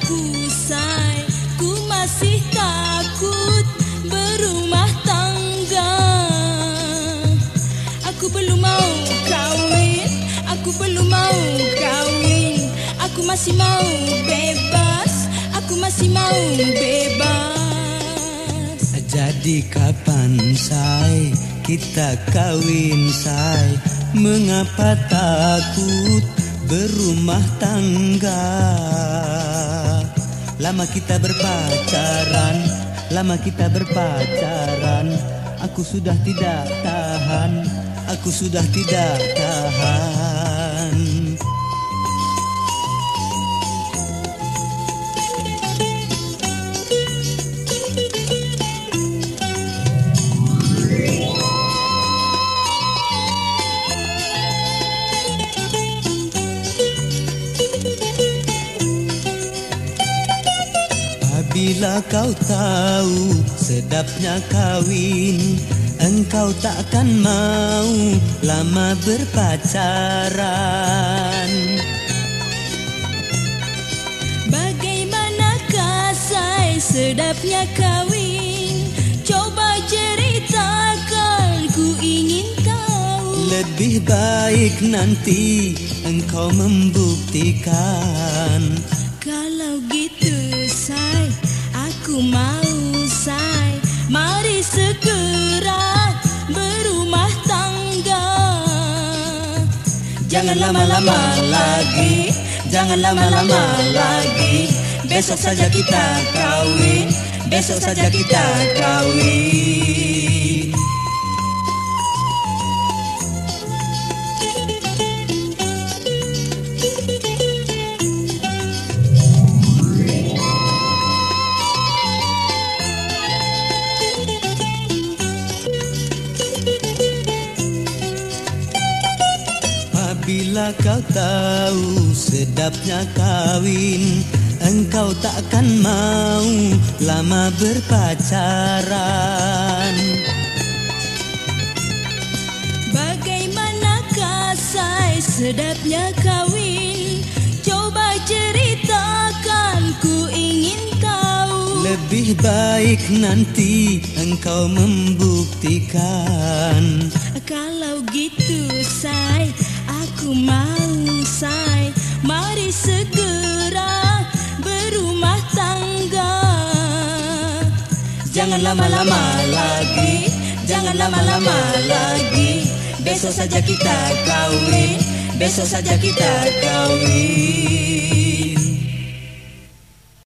aku say, ku masih takut berumah tangga. Aku belum mau kawin, aku belum mau kawin. Aku masih mau bebas, aku masih mau bebas. Jadi kapan say kita kawin say? Mengapa takut berumah tangga? Lama kita berpacaran, lama kita berpacaran. Aku sudah tidak tahan, aku sudah tidak tahan. Bila kau tahu sedapnya kawin, engkau takkan mau lama berpacaran. Bagaimanakah say sedapnya kawin? Coba ceritakan, ku ingin tahu. Lebih baik nanti engkau membuktikan. Kalau gitu say, aku mau say, mari segera berumah tangga. Jangan lama-lama lagi, jangan lama-lama lagi. Besok saja kita kawin, besok saja kita kawin. Bila kau tahu sedapnya kawin, engkau takkan mau lama berpacaran. Bagaimanakah say sedapnya kawin? Coba ceritakan, ku ingin tahu. Lebih baik nanti engkau membuktikan. Kalau gitu say, aku mau say, mari segera berumah tangga. Jangan lama-lama lagi, jangan lama-lama lagi. Besok saja kita kawin, besok saja kita kawin.